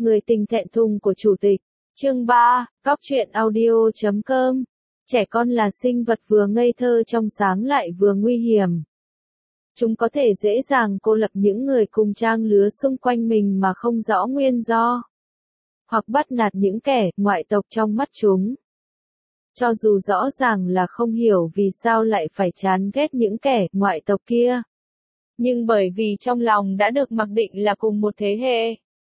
Người tình thẹn thùng của chủ tịch. Chương 3, Cóc truyện audio.com. Trẻ con là sinh vật vừa ngây thơ trong sáng lại vừa nguy hiểm. Chúng có thể dễ dàng cô lập những người cùng trang lứa xung quanh mình mà không rõ nguyên do. Hoặc bắt nạt những kẻ ngoại tộc trong mắt chúng. Cho dù rõ ràng là không hiểu vì sao lại phải chán ghét những kẻ ngoại tộc kia. Nhưng bởi vì trong lòng đã được mặc định là cùng một thế hệ.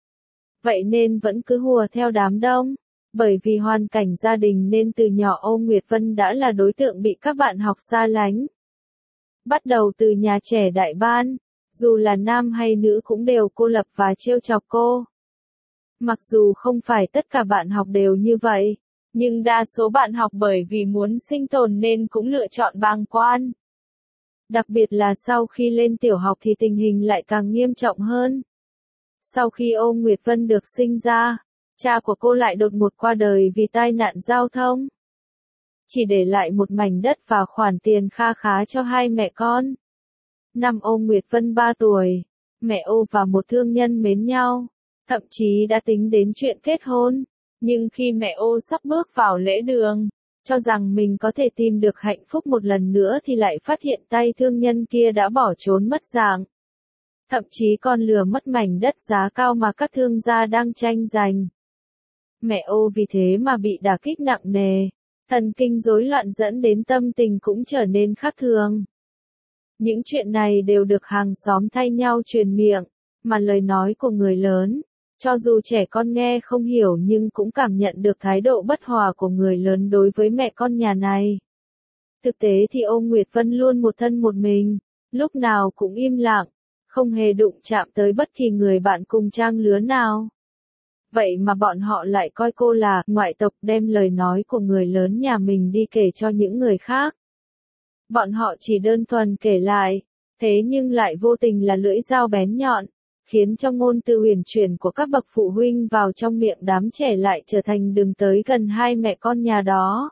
Vậy nên vẫn cứ hùa theo đám đông. Bởi vì hoàn cảnh gia đình nên từ nhỏ Âu Nguyệt Vân đã là đối tượng bị các bạn học xa lánh. Bắt đầu từ nhà trẻ đại ban, dù là nam hay nữ cũng đều cô lập và trêu chọc cô. Mặc dù không phải tất cả bạn học đều như vậy, nhưng đa số bạn học bởi vì muốn sinh tồn nên cũng lựa chọn bàng quan. Đặc biệt là sau khi lên tiểu học thì tình hình lại càng nghiêm trọng hơn. Sau khi Âu Nguyệt Vân được sinh ra, cha của cô lại đột ngột qua đời vì tai nạn giao thông. Chỉ để lại một mảnh đất và khoản tiền kha khá cho hai mẹ con. Năm Âu Nguyệt Vân 3 tuổi, mẹ Âu và một thương nhân mến nhau, thậm chí đã tính đến chuyện kết hôn. Nhưng khi mẹ Âu sắp bước vào lễ đường, cho rằng mình có thể tìm được hạnh phúc một lần nữa thì lại phát hiện tay thương nhân kia đã bỏ trốn mất dạng. Thậm chí còn lừa mất mảnh đất giá cao mà các thương gia đang tranh giành. Mẹ Âu vì thế mà bị đả kích nặng nề, thần kinh rối loạn dẫn đến tâm tình cũng trở nên khác thường. Những chuyện này đều được hàng xóm thay nhau truyền miệng, mà lời nói của người lớn, cho dù trẻ con nghe không hiểu nhưng cũng cảm nhận được thái độ bất hòa của người lớn đối với mẹ con nhà này. Thực tế thì Âu Nguyệt Vân luôn một thân một mình, lúc nào cũng im lặng, không hề đụng chạm tới bất kỳ người bạn cùng trang lứa nào. Vậy mà bọn họ lại coi cô là ngoại tộc, đem lời nói của người lớn nhà mình đi kể cho những người khác. Bọn họ chỉ đơn thuần kể lại, thế nhưng lại vô tình là lưỡi dao bén nhọn, khiến cho ngôn từ huyền chuyển của các bậc phụ huynh vào trong miệng đám trẻ lại trở thành đường tới gần hai mẹ con nhà đó.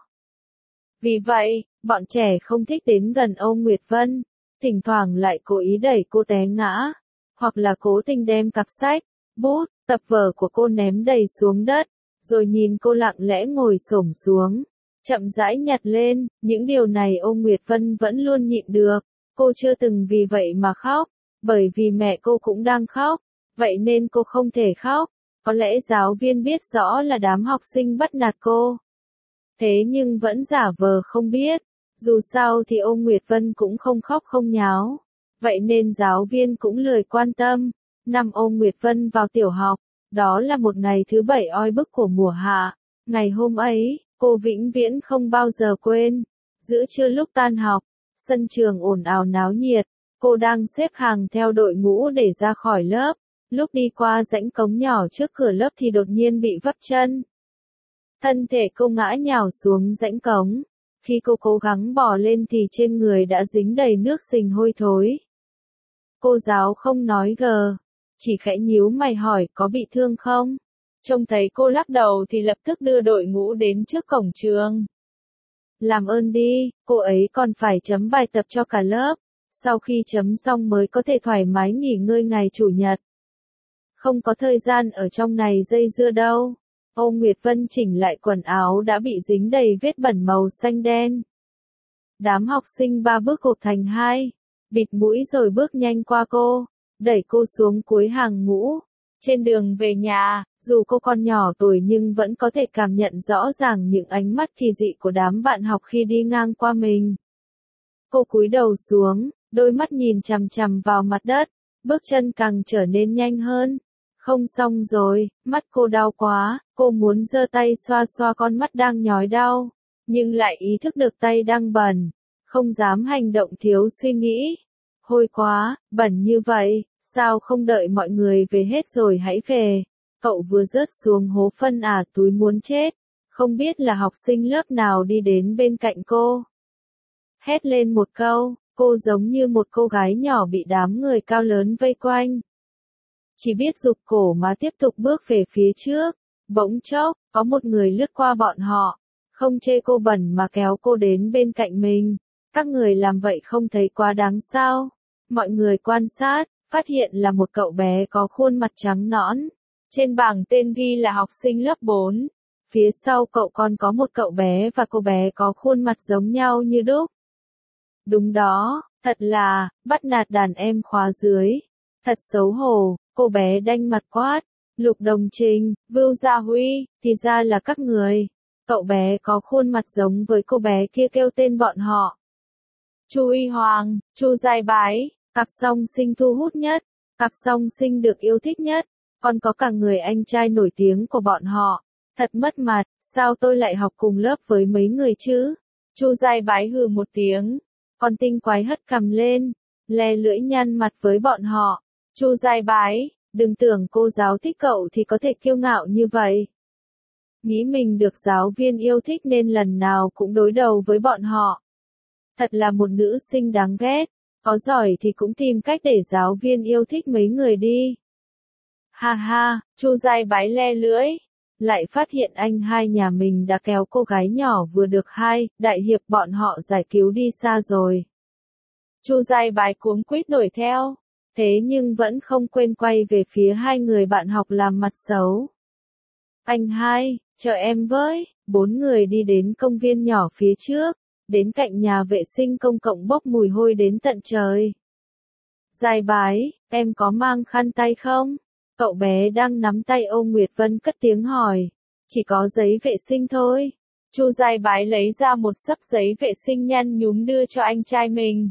Vì vậy, bọn trẻ không thích đến gần Âu Nguyệt Vân, thỉnh thoảng lại cố ý đẩy cô té ngã, hoặc là cố tình đem cặp sách, bút, tập vở của cô ném đầy xuống đất, rồi nhìn cô lặng lẽ ngồi xổm xuống, chậm rãi nhặt lên. Những điều này Âu Nguyệt Vân vẫn luôn nhịn được, cô chưa từng vì vậy mà khóc, bởi vì mẹ cô cũng đang khóc, vậy nên cô không thể khóc. Có lẽ giáo viên biết rõ là đám học sinh bắt nạt cô, thế nhưng vẫn giả vờ không biết, dù sao thì Âu Nguyệt Vân cũng không khóc không nháo, vậy nên giáo viên cũng lười quan tâm. Năm Âu Nguyệt Vân vào tiểu học, đó là một ngày thứ 7 oi bức của mùa hạ. Ngày hôm ấy, cô vĩnh viễn không bao giờ quên. Giữa trưa lúc tan học, sân trường ồn ào náo nhiệt, cô đang xếp hàng theo đội ngũ để ra khỏi lớp. Lúc đi qua rãnh cống nhỏ trước cửa lớp thì đột nhiên bị vấp chân. Thân thể cô ngã nhào xuống rãnh cống. Khi cô cố gắng bò lên thì trên người đã dính đầy nước sình hôi thối. Cô giáo không nói gờ, chỉ khẽ nhíu mày hỏi có bị thương không? Trông thấy cô lắc đầu thì lập tức đưa đội ngũ đến trước cổng trường. Làm ơn đi, cô ấy còn phải chấm bài tập cho cả lớp, sau khi chấm xong mới có thể thoải mái nghỉ ngơi ngày chủ nhật. Không có thời gian ở trong này dây dưa đâu. Âu Nguyệt Vân chỉnh lại quần áo đã bị dính đầy vết bẩn màu xanh đen. Đám học sinh ba bước gộp thành hai, bịt mũi rồi bước nhanh qua cô, đẩy cô xuống cuối hàng ngũ. Trên đường về nhà, dù cô còn nhỏ tuổi nhưng vẫn có thể cảm nhận rõ ràng những ánh mắt kỳ dị của đám bạn học khi đi ngang qua mình. Cô cúi đầu xuống, đôi mắt nhìn chằm chằm vào mặt đất, bước chân càng trở nên nhanh hơn. Không xong rồi, mắt cô đau quá, cô muốn giơ tay xoa xoa con mắt đang nhói đau, nhưng lại ý thức được tay đang bẩn, không dám hành động thiếu suy nghĩ. Hôi quá, bẩn như vậy, sao không đợi mọi người về hết rồi hãy về? Cậu vừa rớt xuống hố phân à, túi muốn chết. Không biết là học sinh lớp nào đi đến bên cạnh cô. Hét lên một câu, cô giống như một cô gái nhỏ bị đám người cao lớn vây quanh. Chỉ biết giục cổ mà tiếp tục bước về phía trước. Bỗng chốc, có một người lướt qua bọn họ, không chê cô bẩn mà kéo cô đến bên cạnh mình. Các người làm vậy không thấy quá đáng sao? Mọi người quan sát, phát hiện là một cậu bé có khuôn mặt trắng nõn, Trên bảng tên ghi là học sinh lớp 4. Phía sau cậu còn có một cậu bé và cô bé có khuôn mặt giống nhau như đúc. Đúng đó, thật là, bắt nạt đàn em khóa dưới. Thật xấu hổ, cô bé đanh mặt quát. Lục Đồng Trình, Vưu Gia Huy, thì ra là các người. Cậu bé có khuôn mặt giống với cô bé kia kêu tên bọn họ. Chu Y Hoàng, Chu Giai Bái, cặp song sinh thu hút nhất, cặp song sinh được yêu thích nhất, còn có cả người anh trai nổi tiếng của bọn họ. Thật mất mặt, sao tôi lại học cùng lớp với mấy người chứ? Chu Giai Bái hừ một tiếng, còn tinh quái hất cằm lên, le lưỡi nhăn mặt với bọn họ. Chu Giai Bái, đừng tưởng cô giáo thích cậu thì có thể kiêu ngạo như vậy. Nghĩ mình được giáo viên yêu thích nên lần nào cũng đối đầu với bọn họ. Thật là một nữ sinh đáng ghét, có giỏi thì cũng tìm cách để giáo viên yêu thích mấy người đi. Ha ha, Chu Giai Bái le lưỡi, lại phát hiện anh hai nhà mình đã kéo cô gái nhỏ vừa được đại hiệp bọn họ giải cứu đi xa rồi. Chu Giai Bái cuống quýt đuổi theo, thế nhưng vẫn không quên quay về phía hai người bạn học làm mặt xấu. Anh hai, chờ em với, 4 người đi đến công viên nhỏ phía trước, đến cạnh nhà vệ sinh công cộng bốc mùi hôi đến tận trời. Giai Bái, em có mang khăn tay không? Cậu bé đang nắm tay Âu Nguyệt Vân cất tiếng hỏi. Chỉ có giấy vệ sinh thôi. Chu Giai Bái lấy ra một xấp giấy vệ sinh nhăn nhúm đưa cho anh trai mình.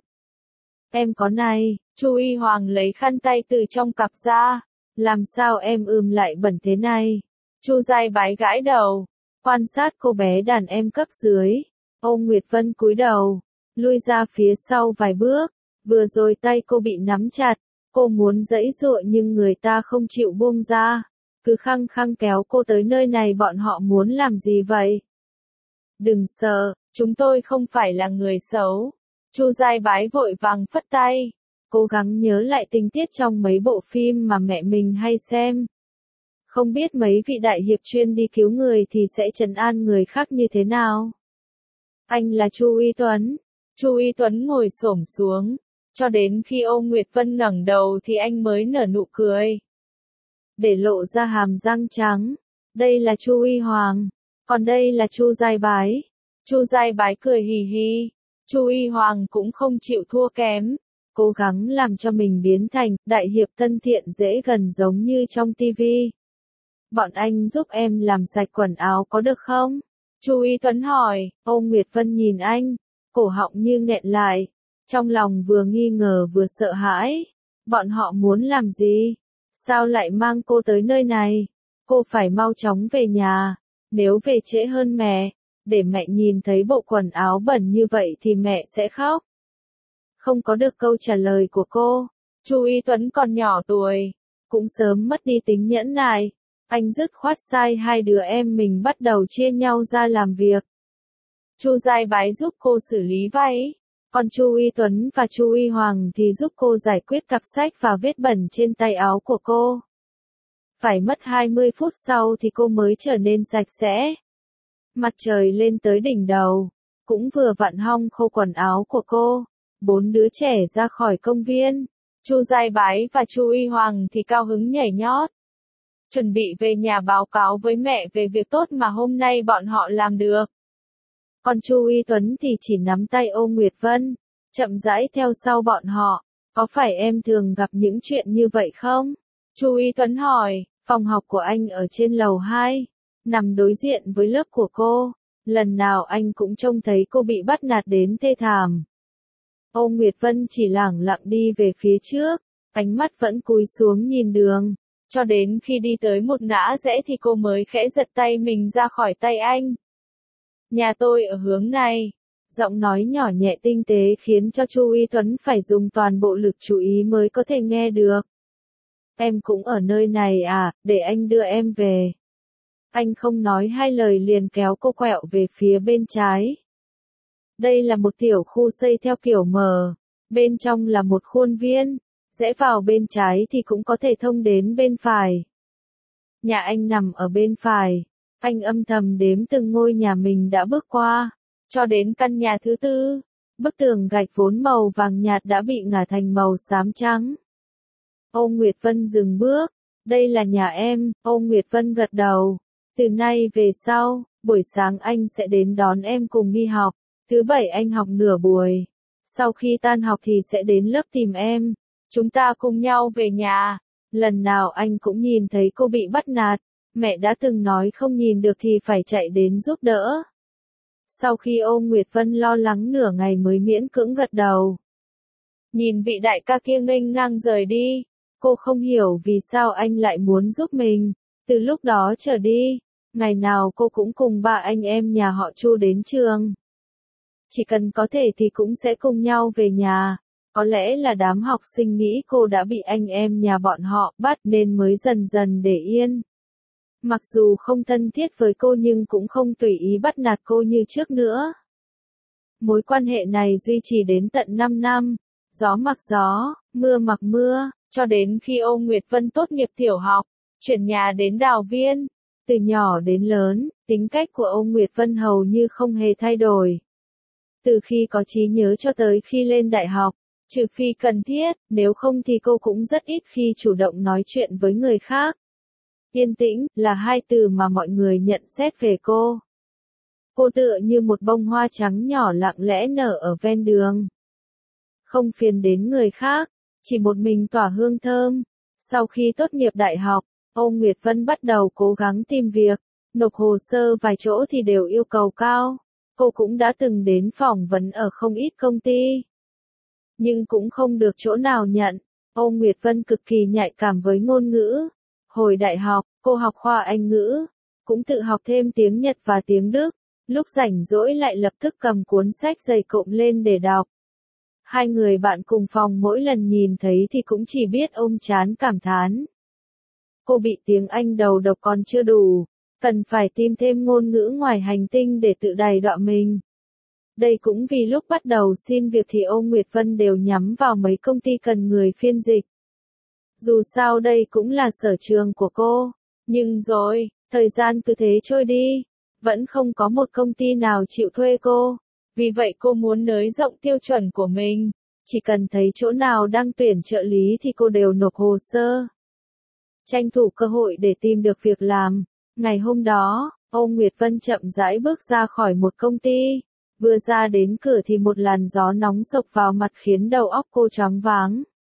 Em có này. Chu Y Hoàng lấy khăn tay từ trong cặp ra. Làm sao em lại bẩn thế này? Chu Giai Bái gãi đầu, quan sát cô bé đàn em cấp dưới. Âu Nguyệt Vân cúi đầu, lui ra phía sau vài bước. Vừa rồi tay cô bị nắm chặt, cô muốn giãy giụa nhưng người ta không chịu buông ra. Cứ khăng khăng kéo cô tới nơi này, bọn họ muốn làm gì vậy? Đừng sợ, chúng tôi không phải là người xấu. Chu Giai Bái vội vàng phất tay, cố gắng nhớ lại tình tiết trong mấy bộ phim mà mẹ mình hay xem. Không biết mấy vị đại hiệp chuyên đi cứu người thì sẽ trấn an người khác như thế nào? Anh là Chu Y Tuấn. Chu Y Tuấn ngồi xổm xuống, cho đến khi Âu Nguyệt Vân ngẩng đầu thì anh mới nở nụ cười, để lộ ra hàm răng trắng. Đây là Chu Y Hoàng, còn đây là Chu Giai Bái. Chu Giai Bái cười hì hì. Chu Y Hoàng cũng không chịu thua kém, cố gắng làm cho mình biến thành đại hiệp thân thiện dễ gần giống như trong tivi. Bọn anh giúp em làm sạch quần áo có được không? Chu Y Tuấn hỏi. Âu Nguyệt Vân nhìn anh, cổ họng như nghẹn lại, trong lòng vừa nghi ngờ vừa sợ hãi. Bọn họ muốn làm gì? Sao lại mang cô tới nơi này? Cô phải mau chóng về nhà, nếu về trễ hơn để mẹ nhìn thấy bộ quần áo bẩn như vậy thì mẹ sẽ khóc. Không có được câu trả lời của cô, Chu Y Tuấn còn nhỏ tuổi, cũng sớm mất đi tính nhẫn nại. Anh dứt khoát sai hai đứa em mình bắt đầu chia nhau ra làm việc. Chu Giai Bái giúp cô xử lý váy, còn Chu Y Tuấn và Chu Y Hoàng thì giúp cô giải quyết cặp sách và vết bẩn trên tay áo của cô. Phải mất 20 phút sau thì cô mới trở nên sạch sẽ. Mặt trời lên tới đỉnh đầu, cũng vừa vặn hong khô quần áo của cô. 4 đứa trẻ ra khỏi công viên. Chu Giai Bái và Chu Y Hoàng thì cao hứng nhảy nhót, chuẩn bị về nhà báo cáo với mẹ về việc tốt mà hôm nay bọn họ làm được. Còn Chu Y Tuấn thì chỉ nắm tay Âu Nguyệt Vân, chậm rãi theo sau bọn họ. Có phải em thường gặp những chuyện như vậy không? Chu Y Tuấn hỏi. Phòng học của anh ở trên lầu 2, nằm đối diện với lớp của cô. Lần nào anh cũng trông thấy cô bị bắt nạt đến thê thảm. Âu Nguyệt Vân chỉ lẳng lặng đi về phía trước, ánh mắt vẫn cúi xuống nhìn đường. Cho đến khi đi tới một ngã rẽ thì cô mới khẽ giật tay mình ra khỏi tay anh. Nhà tôi ở hướng này. Giọng nói nhỏ nhẹ tinh tế khiến cho Chu Y Tuấn phải dùng toàn bộ lực chú ý mới có thể nghe được. Em cũng ở nơi này à, để anh đưa em về. Anh không nói hai lời liền kéo cô quẹo về phía bên trái. Đây là một tiểu khu xây theo kiểu mở, bên trong là một khuôn viên, rẽ vào bên trái thì cũng có thể thông đến bên phải. Nhà anh nằm ở bên phải, anh âm thầm đếm từng ngôi nhà mình đã bước qua, cho đến căn nhà thứ 4, bức tường gạch vốn màu vàng nhạt đã bị ngả thành màu xám trắng. Âu Nguyệt Vân dừng bước, Đây là nhà em, Âu Nguyệt Vân gật đầu. Từ nay về sau, buổi sáng anh sẽ đến đón em cùng đi học. Thứ bảy anh học nửa buổi. Sau khi tan học thì sẽ đến lớp tìm em. Chúng ta cùng nhau về nhà. Lần nào anh cũng nhìn thấy cô bị bắt nạt. Mẹ đã từng nói không nhìn được thì phải chạy đến giúp đỡ. Sau khi Âu Nguyệt Vân lo lắng nửa ngày mới miễn cưỡng gật đầu. Nhìn vị đại ca kia nghênh ngang rời đi. Cô không hiểu vì sao anh lại muốn giúp mình. Từ lúc đó trở đi, ngày nào cô cũng cùng ba anh em nhà họ Chu đến trường. Chỉ cần có thể thì cũng sẽ cùng nhau về nhà. Có lẽ là đám học sinh nghĩ cô đã bị anh em nhà bọn họ bắt nên mới dần dần để yên. Mặc dù không thân thiết với cô nhưng cũng không tùy ý bắt nạt cô như trước nữa. Mối quan hệ này duy trì đến tận 5 năm, gió mặc gió, mưa mặc mưa, cho đến khi Âu Nguyệt Vân tốt nghiệp tiểu học, chuyển nhà đến Đào Viên. Từ nhỏ đến lớn, tính cách của Âu Nguyệt Vân hầu như không hề thay đổi. Từ khi có trí nhớ cho tới khi lên đại học, trừ phi cần thiết, nếu không thì cô cũng rất ít khi chủ động nói chuyện với người khác. Yên tĩnh, là hai từ mà mọi người nhận xét về cô. Cô tựa như một bông hoa trắng nhỏ lặng lẽ nở ở ven đường. Không phiền đến người khác, chỉ một mình tỏa hương thơm. Sau khi tốt nghiệp đại học, Âu Nguyệt Vân bắt đầu cố gắng tìm việc, nộp hồ sơ vài chỗ thì đều yêu cầu cao. Cô cũng đã từng đến phỏng vấn ở không ít công ty. Nhưng cũng không được chỗ nào nhận. Âu Nguyệt Vân cực kỳ nhạy cảm với ngôn ngữ. Hồi đại học, cô học khoa Anh ngữ, cũng tự học thêm tiếng Nhật và tiếng Đức. Lúc rảnh rỗi lại lập tức cầm cuốn sách dày cộm lên để đọc. Hai người bạn cùng phòng mỗi lần nhìn thấy thì cũng chỉ biết ôm trán cảm thán. Cô bị tiếng Anh đầu độc còn chưa đủ, cần phải tìm thêm ngôn ngữ ngoài hành tinh để tự đày đọa mình. Đây cũng vì lúc bắt đầu xin việc thì Âu Nguyệt Vân đều nhắm vào mấy công ty cần người phiên dịch. Dù sao đây cũng là sở trường của cô, nhưng rồi, thời gian cứ thế trôi đi, vẫn không có một công ty nào chịu thuê cô. Vì vậy cô muốn nới rộng tiêu chuẩn của mình, chỉ cần thấy chỗ nào đang tuyển trợ lý thì cô đều nộp hồ sơ. Tranh thủ cơ hội để tìm được việc làm. Ngày hôm đó, Âu Nguyệt Vân chậm rãi bước ra khỏi một công ty. Vừa ra đến cửa thì một làn gió nóng sộc vào mặt khiến đầu óc cô choáng váng.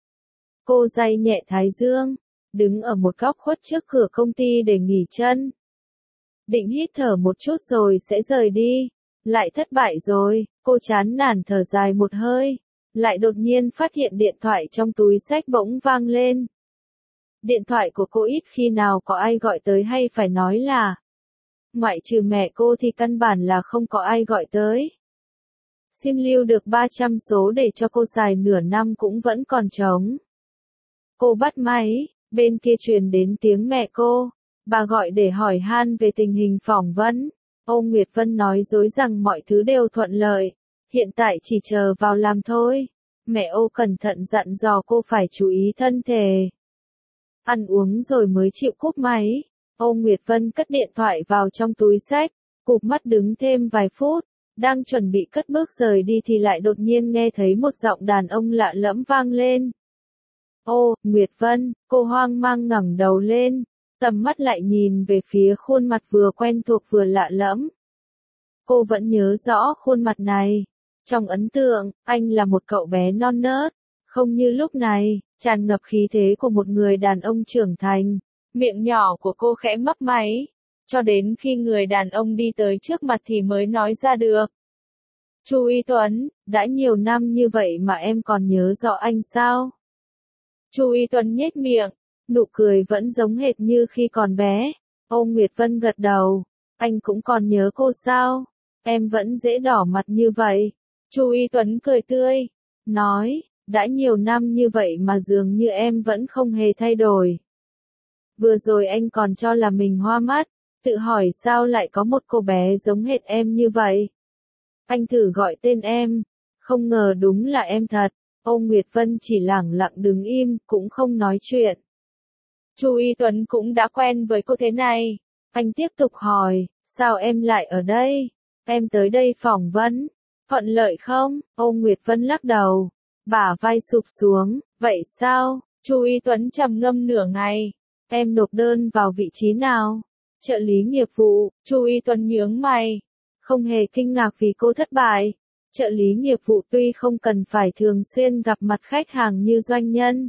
Cô day nhẹ thái dương, đứng ở một góc khuất trước cửa công ty để nghỉ chân. Định hít thở một chút rồi sẽ rời đi. Lại thất bại rồi, cô chán nản thở dài một hơi. Lại đột nhiên phát hiện điện thoại trong túi xách bỗng vang lên. Điện thoại của cô ít khi nào có ai gọi tới hay phải nói là ngoại trừ mẹ cô thì căn bản là không có ai gọi tới. Sim lưu được 300 số để cho cô xài nửa năm cũng vẫn còn trống. Cô bắt máy, bên kia truyền đến tiếng mẹ cô. Bà gọi để hỏi han về tình hình phỏng vấn. Âu Nguyệt Vân nói dối rằng mọi thứ đều thuận lợi. Hiện tại chỉ chờ vào làm thôi. Mẹ Âu cẩn thận dặn dò cô phải chú ý thân thể. Ăn uống rồi mới chịu cúp máy. Âu Nguyệt Vân cất điện thoại vào trong túi xách, cụp mắt đứng thêm vài phút. Đang chuẩn bị cất bước rời đi thì lại đột nhiên nghe thấy một giọng đàn ông lạ lẫm vang lên. Ô, Nguyệt Vân, cô hoang mang ngẩng đầu lên, tầm mắt lại nhìn về phía khuôn mặt vừa quen thuộc vừa lạ lẫm. Cô vẫn nhớ rõ khuôn mặt này. Trong ấn tượng, anh là một cậu bé non nớt, không như lúc này, tràn ngập khí thế của một người đàn ông trưởng thành. Miệng nhỏ của cô khẽ mấp máy, cho đến khi người đàn ông đi tới trước mặt thì mới nói ra được. Chu Y Tuấn, đã nhiều năm như vậy mà em còn nhớ rõ anh sao? Chu Y Tuấn nhếch miệng, nụ cười vẫn giống hệt như khi còn bé. Âu Nguyệt Vân gật đầu, anh cũng còn nhớ cô sao? Em vẫn dễ đỏ mặt như vậy. Chu Y Tuấn cười tươi, nói, đã nhiều năm như vậy mà dường như em vẫn không hề thay đổi. Vừa rồi anh còn cho là mình hoa mắt, tự hỏi sao lại có một cô bé giống hệt em như vậy. Anh thử gọi tên em, không ngờ đúng là em thật. Âu Nguyệt Vân chỉ lẳng lặng đứng im, cũng không nói chuyện. Chu Y Tuấn cũng đã quen với cô thế này. Anh tiếp tục hỏi, sao em lại ở đây? Em tới đây phỏng vấn, thuận lợi không? Âu Nguyệt Vân lắc đầu, bả vai sụp xuống, vậy sao? Chu Y Tuấn trầm ngâm nửa ngày, Em nộp đơn vào vị trí nào? Trợ lý nghiệp vụ, Chu Y Tuấn nhướng mày. Không hề kinh ngạc vì cô thất bại. Trợ lý nghiệp vụ tuy không cần phải thường xuyên gặp mặt khách hàng như doanh nhân,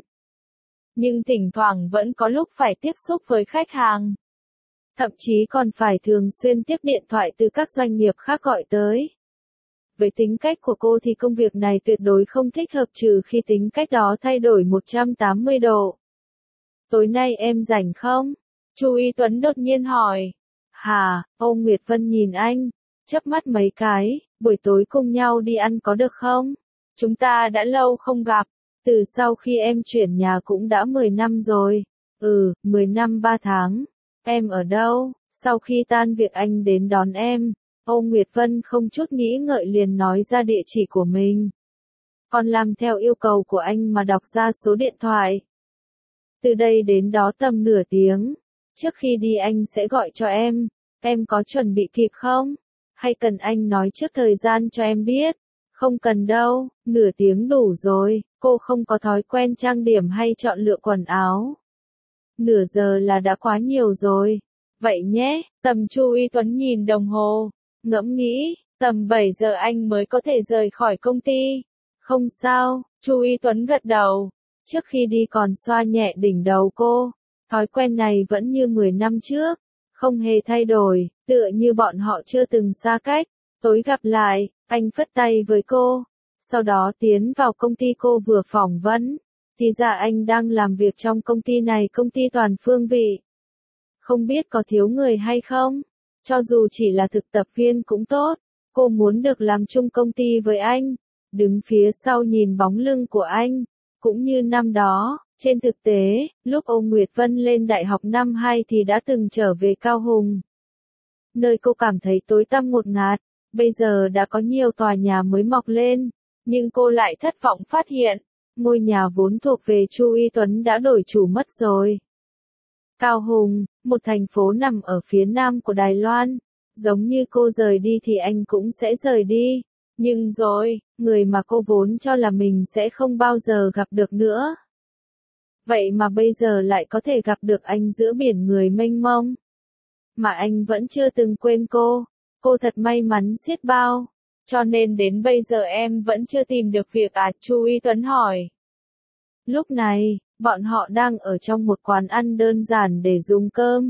nhưng thỉnh thoảng vẫn có lúc phải tiếp xúc với khách hàng. Thậm chí còn phải thường xuyên tiếp điện thoại từ các doanh nghiệp khác gọi tới. Với tính cách của cô thì công việc này tuyệt đối không thích hợp trừ khi tính cách đó thay đổi 180 độ. Tối nay em rảnh không? Chu Y Tuấn đột nhiên hỏi. Hà, Âu Nguyệt Vân nhìn anh, chớp mắt mấy cái, buổi tối cùng nhau đi ăn có được không? Chúng ta đã lâu không gặp, từ sau khi em chuyển nhà cũng đã 10 năm rồi. 10 năm 3 tháng. Em ở đâu? Sau khi tan việc anh đến đón em. Âu Nguyệt Vân không chút nghĩ ngợi liền nói ra địa chỉ của mình. Còn làm theo yêu cầu của anh mà đọc ra số điện thoại. Từ đây đến đó tầm nửa tiếng. Trước khi đi anh sẽ gọi cho em. Em có chuẩn bị kịp không? Hay cần anh nói trước thời gian cho em biết? Không cần đâu, nửa tiếng đủ rồi, cô không có thói quen trang điểm hay chọn lựa quần áo. Nửa giờ là đã quá nhiều rồi. Vậy nhé, tầm Chu Y Tuấn nhìn đồng hồ, ngẫm nghĩ, tầm 7 giờ anh mới có thể rời khỏi công ty. Không sao, Chu Y Tuấn gật đầu. Trước khi đi còn xoa nhẹ đỉnh đầu cô. Thói quen này vẫn như 10 năm trước, không hề thay đổi, tựa như bọn họ chưa từng xa cách. Tối gặp lại, anh phất tay với cô, sau đó tiến vào công ty cô vừa phỏng vấn. Thì ra anh đang làm việc trong công ty này, công ty toàn phương vị. Không biết có thiếu người hay không? Cho dù chỉ là thực tập viên cũng tốt, cô muốn được làm chung công ty với anh, đứng phía sau nhìn bóng lưng của anh, cũng như năm đó. Trên thực tế, lúc Âu Nguyệt Vân lên đại học năm 2 thì đã từng trở về Cao Hùng. Nơi cô cảm thấy tối tăm ngột ngạt, bây giờ đã có nhiều tòa nhà mới mọc lên, nhưng cô lại thất vọng phát hiện, ngôi nhà vốn thuộc về Chu Y Tuấn đã đổi chủ mất rồi. Cao Hùng, một thành phố nằm ở phía nam của Đài Loan, giống như cô rời đi thì anh cũng sẽ rời đi, nhưng rồi, người mà cô vốn cho là mình sẽ không bao giờ gặp được nữa. Vậy mà bây giờ lại có thể gặp được anh giữa biển người mênh mông. Mà anh vẫn chưa từng quên cô thật may mắn xiết bao. Cho nên đến bây giờ em vẫn chưa tìm được việc à? Chu Y Tuấn hỏi. Lúc này, bọn họ đang ở trong một quán ăn đơn giản để dùng cơm.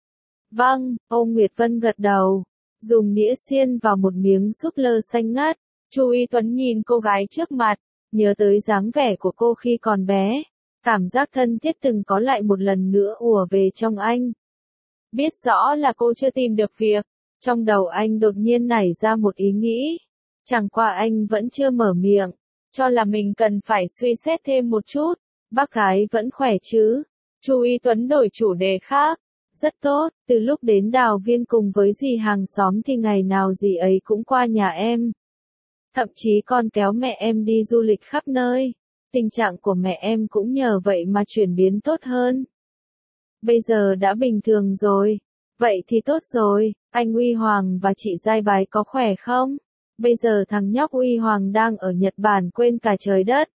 Vâng, Âu Nguyệt Vân gật đầu, dùng đĩa xiên vào một miếng súp lơ xanh ngắt. Chu Y Tuấn nhìn cô gái trước mặt, nhớ tới dáng vẻ của cô khi còn bé. Cảm giác thân thiết từng có lại một lần nữa ùa về trong anh. Biết rõ là cô chưa tìm được việc, trong đầu anh đột nhiên nảy ra một ý nghĩ. Chẳng qua anh vẫn chưa mở miệng, cho là mình cần phải suy xét thêm một chút. Bác gái vẫn khỏe chứ? Chu Y Tuấn đổi chủ đề khác. Rất tốt, từ lúc đến Đào Viên cùng với dì hàng xóm thì ngày nào dì ấy cũng qua nhà em. Thậm chí còn kéo mẹ em đi du lịch khắp nơi. Tình trạng của mẹ em cũng nhờ vậy mà chuyển biến tốt hơn. Bây giờ đã bình thường rồi. Vậy thì tốt rồi, anh Uy Hoàng và chị Giai Bái có khỏe không? Bây giờ thằng nhóc Uy Hoàng đang ở Nhật Bản quên cả trời đất.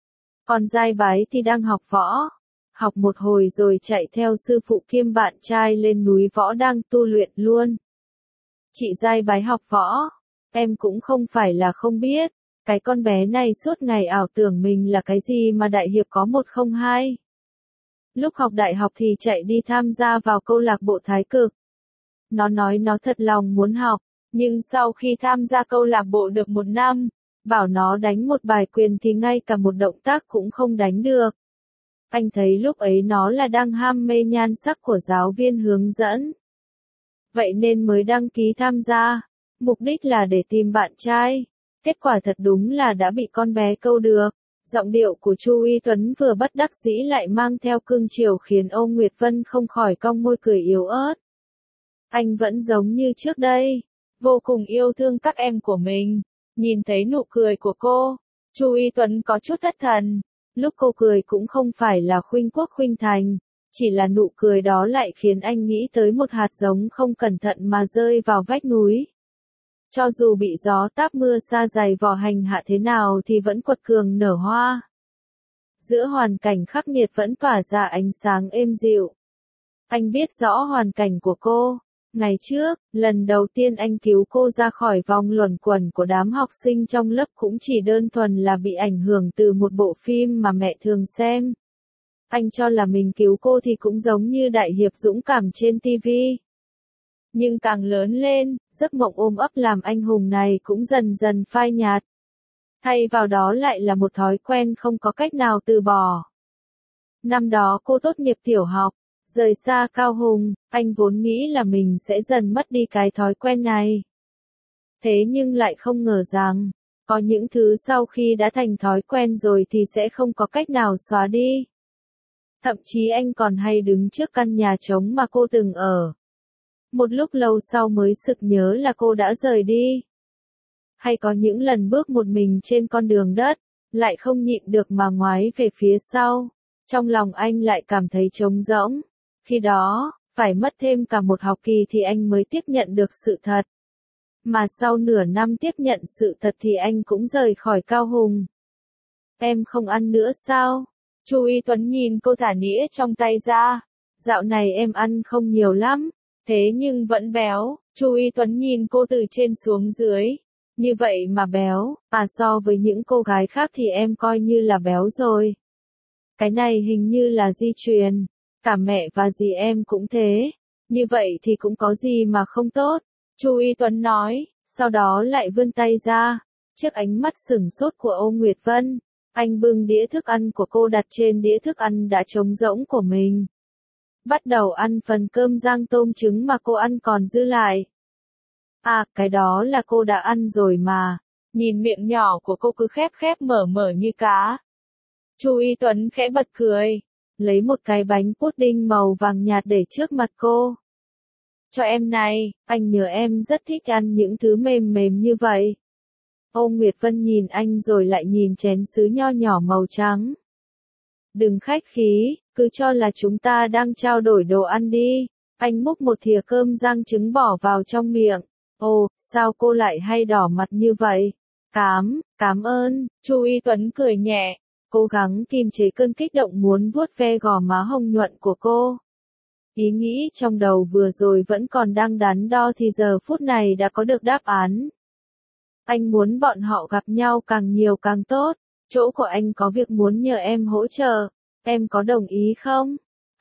Còn Giai Bái thì đang học võ. Học một hồi rồi chạy theo sư phụ kiêm bạn trai lên núi võ đang tu luyện luôn. Chị Giai Bái học võ. Em cũng không phải là không biết. Cái con bé này suốt ngày ảo tưởng mình là cái gì mà đại hiệp có 102. Lúc học đại học thì chạy đi tham gia vào câu lạc bộ thái cực. Nó nói nó thật lòng muốn học, nhưng sau khi tham gia câu lạc bộ được 1 năm, bảo nó đánh một bài quyền thì ngay cả một động tác cũng không đánh được. Anh thấy lúc ấy nó là đang ham mê nhan sắc của giáo viên hướng dẫn. Vậy nên mới đăng ký tham gia, mục đích là để tìm bạn trai. Kết quả thật đúng là đã bị con bé câu được. Giọng điệu của Chu Y Tuấn vừa bất đắc dĩ lại mang theo cương chiều khiến Âu Nguyệt Vân không khỏi cong môi cười yếu ớt. Anh vẫn giống như trước đây, vô cùng yêu thương các em của mình. Nhìn thấy nụ cười của cô, Chu Y Tuấn có chút thất thần. Lúc cô cười cũng không phải là khuynh quốc khuynh thành, chỉ là nụ cười đó lại khiến anh nghĩ tới một hạt giống không cẩn thận mà rơi vào vách núi. Cho dù bị gió táp mưa sa dày vò hành hạ thế nào thì vẫn quật cường nở hoa. Giữa hoàn cảnh khắc nghiệt vẫn tỏa ra ánh sáng êm dịu. Anh biết rõ hoàn cảnh của cô. Ngày trước, lần đầu tiên anh cứu cô ra khỏi vòng luẩn quẩn của đám học sinh trong lớp cũng chỉ đơn thuần là bị ảnh hưởng từ một bộ phim mà mẹ thường xem. Anh cho là mình cứu cô thì cũng giống như đại hiệp dũng cảm trên TV. Nhưng càng lớn lên, giấc mộng ôm ấp làm anh hùng này cũng dần dần phai nhạt. Thay vào đó lại là một thói quen không có cách nào từ bỏ. Năm đó cô tốt nghiệp tiểu học, rời xa Cao Hùng, anh vốn nghĩ là mình sẽ dần mất đi cái thói quen này. Thế nhưng lại không ngờ rằng, có những thứ sau khi đã thành thói quen rồi thì sẽ không có cách nào xóa đi. Thậm chí anh còn hay đứng trước căn nhà trống mà cô từng ở. Một lúc lâu sau mới sực nhớ là cô đã rời đi. Hay có những lần bước một mình trên con đường đất, lại không nhịn được mà ngoái về phía sau. Trong lòng anh lại cảm thấy trống rỗng. Khi đó, phải mất thêm cả một học kỳ thì anh mới tiếp nhận được sự thật. Mà sau nửa năm tiếp nhận sự thật thì anh cũng rời khỏi Cao Hùng. Em không ăn nữa sao? Chu Y Tuấn nhìn cô thả nĩa trong tay ra. Dạo này em ăn không nhiều lắm, thế nhưng vẫn béo. Chu Y Tuấn nhìn cô từ trên xuống dưới. Như vậy mà béo, so với những cô gái khác thì em coi như là béo rồi. Cái này hình như là di truyền, cả mẹ và dì em cũng thế. Như vậy thì cũng có gì mà không tốt, Chu Y Tuấn nói, sau đó lại vươn tay ra. Trước ánh mắt sửng sốt của Ô Nguyệt Vân, anh bưng đĩa thức ăn của cô đặt trên đĩa thức ăn đã trống rỗng của mình. Bắt đầu ăn phần cơm rang tôm trứng mà cô ăn còn dư lại. Cái đó là cô đã ăn rồi mà. Nhìn miệng nhỏ của cô cứ khép khép mở mở như cá. Chu Y Tuấn khẽ bật cười, lấy một cái bánh pudding màu vàng nhạt để trước mặt cô. Cho em này, anh nhớ em rất thích ăn những thứ mềm mềm như vậy. Ô Nguyệt Vân nhìn anh rồi lại nhìn chén sứ nho nhỏ màu trắng. Đừng khách khí, cứ cho là chúng ta đang trao đổi đồ ăn đi. Anh múc một thìa cơm rang trứng bỏ vào trong miệng. Ồ, sao cô lại hay đỏ mặt như vậy? Cảm ơn, Chu Y Tuấn cười nhẹ, cố gắng kiềm chế cơn kích động muốn vuốt ve gò má hồng nhuận của cô. Ý nghĩ trong đầu vừa rồi vẫn còn đang đắn đo thì giờ phút này đã có được đáp án. Anh muốn bọn họ gặp nhau càng nhiều càng tốt, chỗ của anh có việc muốn nhờ em hỗ trợ, em có đồng ý không?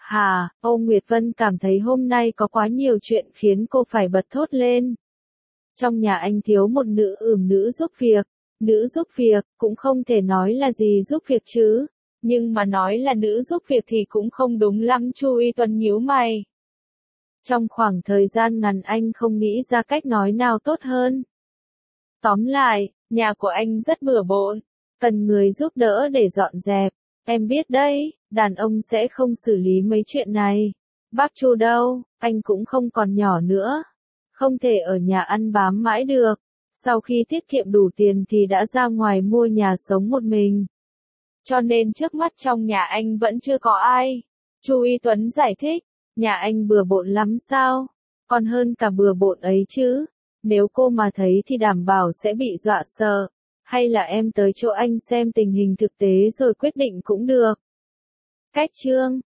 Ô Nguyệt Vân cảm thấy hôm nay có quá nhiều chuyện khiến cô phải bật thốt lên. Trong nhà anh thiếu một nữ giúp việc. Nữ giúp việc, cũng không thể nói là gì giúp việc chứ. Nhưng mà nói là nữ giúp việc thì cũng không đúng lắm, Chu Y Tuấn nhíu mày. Trong khoảng thời gian ngắn anh không nghĩ ra cách nói nào tốt hơn. Tóm lại, nhà của anh rất bừa bộn, cần người giúp đỡ để dọn dẹp. Em biết đấy, đàn ông sẽ không xử lý mấy chuyện này. Bác Chu đâu, anh cũng không còn nhỏ nữa. Không thể ở nhà ăn bám mãi được. Sau khi tiết kiệm đủ tiền thì đã ra ngoài mua nhà sống một mình. Cho nên trước mắt trong nhà anh vẫn chưa có ai. Chu Y Tuấn giải thích, nhà anh bừa bộn lắm sao? Còn hơn cả bừa bộn ấy chứ. Nếu cô mà thấy thì đảm bảo sẽ bị dọa sợ. Hay là em tới chỗ anh xem tình hình thực tế rồi quyết định cũng được. Cách chương